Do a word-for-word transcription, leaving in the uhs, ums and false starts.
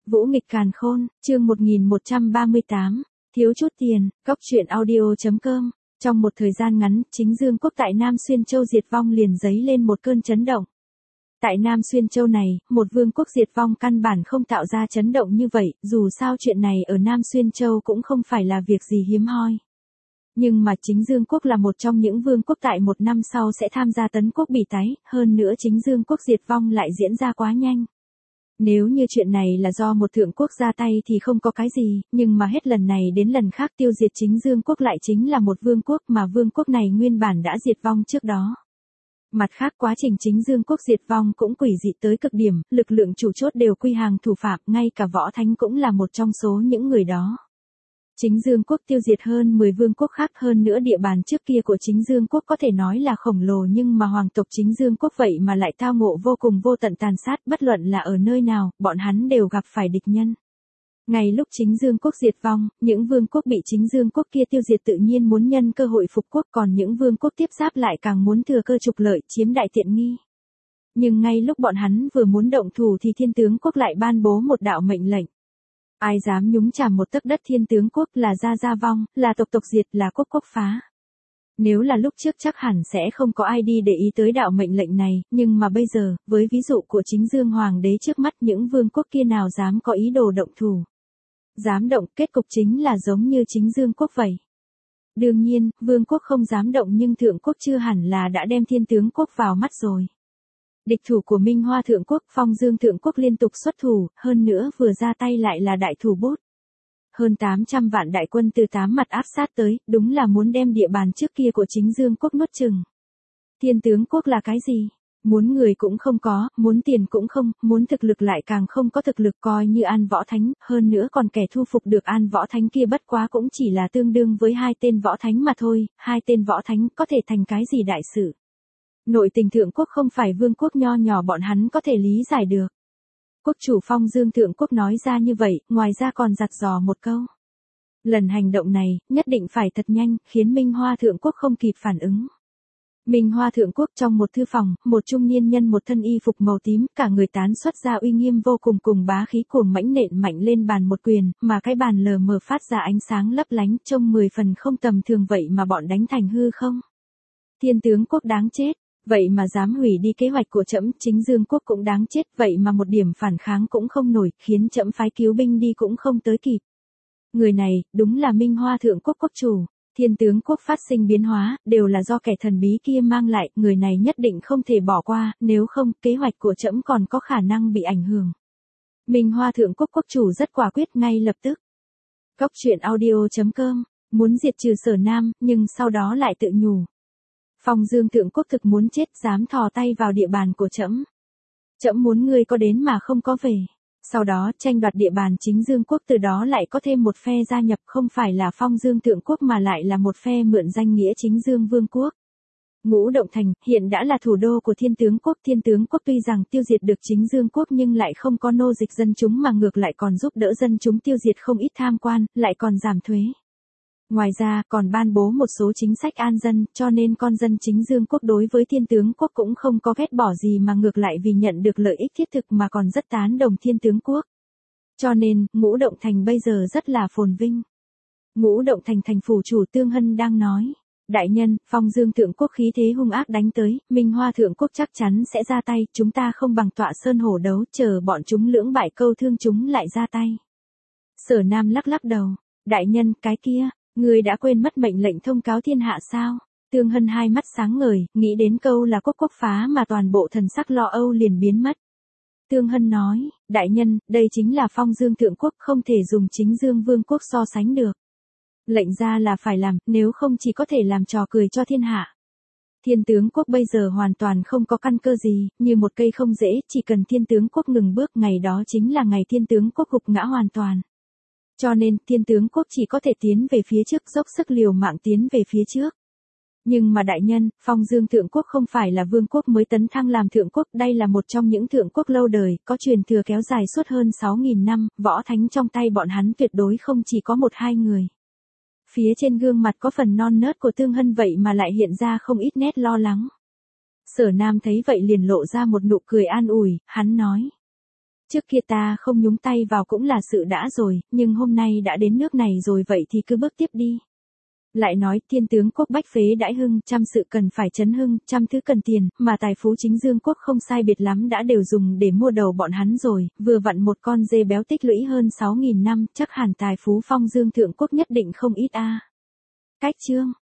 Vũ nghịch càn khôn, chương một nghìn một trăm ba mươi tám, thiếu chút tiền, góc truyện audio.com. Trong một thời gian ngắn, chính Dương quốc tại Nam Xuyên Châu diệt vong liền dấy lên một cơn chấn động. Tại Nam Xuyên Châu này, một vương quốc diệt vong căn bản không tạo ra chấn động như vậy, dù sao chuyện này ở Nam Xuyên Châu cũng không phải là việc gì hiếm hoi. Nhưng mà chính Dương quốc là một trong những vương quốc tại một năm sau sẽ tham gia tấn quốc Bỉ tái, hơn nữa chính Dương quốc diệt vong lại diễn ra quá nhanh. Nếu như chuyện này là do một thượng quốc ra tay thì không có cái gì, nhưng mà hết lần này đến lần khác tiêu diệt chính Dương quốc lại chính là một vương quốc mà vương quốc này nguyên bản đã diệt vong trước đó. Mặt khác quá trình chính Dương quốc diệt vong cũng quỷ dị tới cực điểm, lực lượng chủ chốt đều quy hàng thủ phạm, ngay cả Võ Thánh cũng là một trong số những người đó. Chính Dương quốc tiêu diệt hơn mười vương quốc khác, hơn nữa địa bàn trước kia của chính Dương quốc có thể nói là khổng lồ, nhưng mà hoàng tộc chính Dương quốc vậy mà lại tao ngộ vô cùng vô tận tàn sát, bất luận là ở nơi nào, bọn hắn đều gặp phải địch nhân. Ngay lúc chính Dương quốc diệt vong, những vương quốc bị chính Dương quốc kia tiêu diệt tự nhiên muốn nhân cơ hội phục quốc, còn những vương quốc tiếp giáp lại càng muốn thừa cơ trục lợi, chiếm đại tiện nghi. Nhưng ngay lúc bọn hắn vừa muốn động thủ thì Thiên Tướng quốc lại ban bố một đạo mệnh lệnh. Ai dám nhúng chàm một tấc đất Thiên Tướng quốc là gia gia vong, là tộc tộc diệt, là quốc quốc phá. Nếu là lúc trước chắc hẳn sẽ không có ai đi để ý tới đạo mệnh lệnh này, nhưng mà bây giờ, với ví dụ của chính Dương Hoàng đế trước mắt, những vương quốc kia nào dám có ý đồ động thủ. Dám động, kết cục chính là giống như chính Dương quốc vậy. Đương nhiên, vương quốc không dám động nhưng thượng quốc chưa hẳn là đã đem Thiên Tướng quốc vào mắt rồi. Địch thủ của Minh Hoa thượng quốc, Phong Dương thượng quốc liên tục xuất thủ, hơn nữa vừa ra tay lại là đại thủ bút. Hơn tám trăm vạn đại quân từ tám mặt áp sát tới, đúng là muốn đem địa bàn trước kia của chính Dương quốc nuốt chừng. Thiên Tướng quốc là cái gì? Muốn người cũng không có, muốn tiền cũng không, muốn thực lực lại càng không có thực lực, coi như An Võ Thánh, hơn nữa còn kẻ thu phục được An Võ Thánh kia bất quá cũng chỉ là tương đương với hai tên Võ Thánh mà thôi, hai tên Võ Thánh có thể thành cái gì đại sự. Nội tình thượng quốc không phải vương quốc nho nhỏ bọn hắn có thể lý giải được. Quốc chủ Phong Dương thượng quốc nói ra như vậy, ngoài ra còn dặn dò một câu. Lần hành động này, nhất định phải thật nhanh, khiến Minh Hoa thượng quốc không kịp phản ứng. Minh Hoa thượng quốc trong một thư phòng, một trung niên nhân một thân y phục màu tím, cả người tán xuất ra uy nghiêm vô cùng cùng bá khí cuồng mãnh nện mạnh lên bàn một quyền, mà cái bàn lờ mờ phát ra ánh sáng lấp lánh, trông mười phần không tầm thường, vậy mà bọn đánh thành hư không. Thiên Tướng quốc đáng chết. Vậy mà dám hủy đi kế hoạch của trẫm, chính Dương quốc cũng đáng chết, vậy mà một điểm phản kháng cũng không nổi, khiến trẫm phái cứu binh đi cũng không tới kịp. Người này, đúng là Minh Hoa thượng quốc quốc chủ. Thiên Tướng quốc phát sinh biến hóa, đều là do kẻ thần bí kia mang lại, người này nhất định không thể bỏ qua, nếu không, kế hoạch của trẫm còn có khả năng bị ảnh hưởng. Minh Hoa thượng quốc quốc chủ rất quả quyết ngay lập tức. Góc truyện audio.com, muốn diệt trừ Sở Nam, nhưng sau đó lại tự nhủ. Phong Dương thượng quốc thực muốn chết, dám thò tay vào địa bàn của trẫm. Trẫm muốn ngươi có đến mà không có về. Sau đó tranh đoạt địa bàn chính Dương quốc, từ đó lại có thêm một phe gia nhập, không phải là Phong Dương thượng quốc mà lại là một phe mượn danh nghĩa chính Dương vương quốc. Ngũ Động Thành hiện đã là thủ đô của Thiên Tướng quốc. Thiên Tướng quốc tuy rằng tiêu diệt được chính Dương quốc nhưng lại không có nô dịch dân chúng mà ngược lại còn giúp đỡ dân chúng tiêu diệt không ít tham quan, lại còn giảm thuế. Ngoài ra, còn ban bố một số chính sách an dân, cho nên con dân chính Dương quốc đối với Thiên Tướng quốc cũng không có ghét bỏ gì mà ngược lại vì nhận được lợi ích thiết thực mà còn rất tán đồng Thiên Tướng quốc. Cho nên, Ngũ Động Thành bây giờ rất là phồn vinh. Ngũ Động Thành thành phủ chủ Tương Hân đang nói. Đại nhân, Phong Dương thượng quốc khí thế hung ác đánh tới, Minh Hoa thượng quốc chắc chắn sẽ ra tay, chúng ta không bằng tọa sơn hổ đấu, chờ bọn chúng lưỡng bại câu thương chúng lại ra tay. Sở Nam lắc lắc đầu. Đại nhân, cái kia. Người đã quên mất mệnh lệnh thông cáo thiên hạ sao? Tương Hân hai mắt sáng ngời, nghĩ đến câu là quốc quốc phá mà toàn bộ thần sắc lo âu liền biến mất. Tương Hân nói, đại nhân, đây chính là Phong Dương thượng quốc, không thể dùng chính Dương vương quốc so sánh được. Lệnh ra là phải làm, nếu không chỉ có thể làm trò cười cho thiên hạ. Thiên Tướng quốc bây giờ hoàn toàn không có căn cơ gì, như một cây không dễ, chỉ cần Thiên Tướng quốc ngừng bước, ngày đó chính là ngày Thiên Tướng quốc gục ngã hoàn toàn. Cho nên, Thiên Tướng quốc chỉ có thể tiến về phía trước, dốc sức liều mạng tiến về phía trước. Nhưng mà đại nhân, Phong Dương thượng quốc không phải là vương quốc mới tấn thăng làm thượng quốc, đây là một trong những thượng quốc lâu đời, có truyền thừa kéo dài suốt hơn sáu nghìn năm, võ thánh trong tay bọn hắn tuyệt đối không chỉ có một hai người. Phía trên gương mặt có phần non nớt của Tương Hân vậy mà lại hiện ra không ít nét lo lắng. Sở Nam thấy vậy liền lộ ra một nụ cười an ủi, hắn nói. Trước kia ta không nhúng tay vào cũng là sự đã rồi, nhưng hôm nay đã đến nước này rồi vậy thì cứ bước tiếp đi. Lại nói, thiên tướng quốc bách phế đãi hưng, trăm sự cần phải chấn hưng, trăm thứ cần tiền, mà tài phú chính Dương quốc không sai biệt lắm đã đều dùng để mua đầu bọn hắn rồi, vừa vặn một con dê béo tích lũy hơn sáu nghìn năm, chắc hẳn tài phú phong Dương thượng quốc nhất định không ít a. Cách chương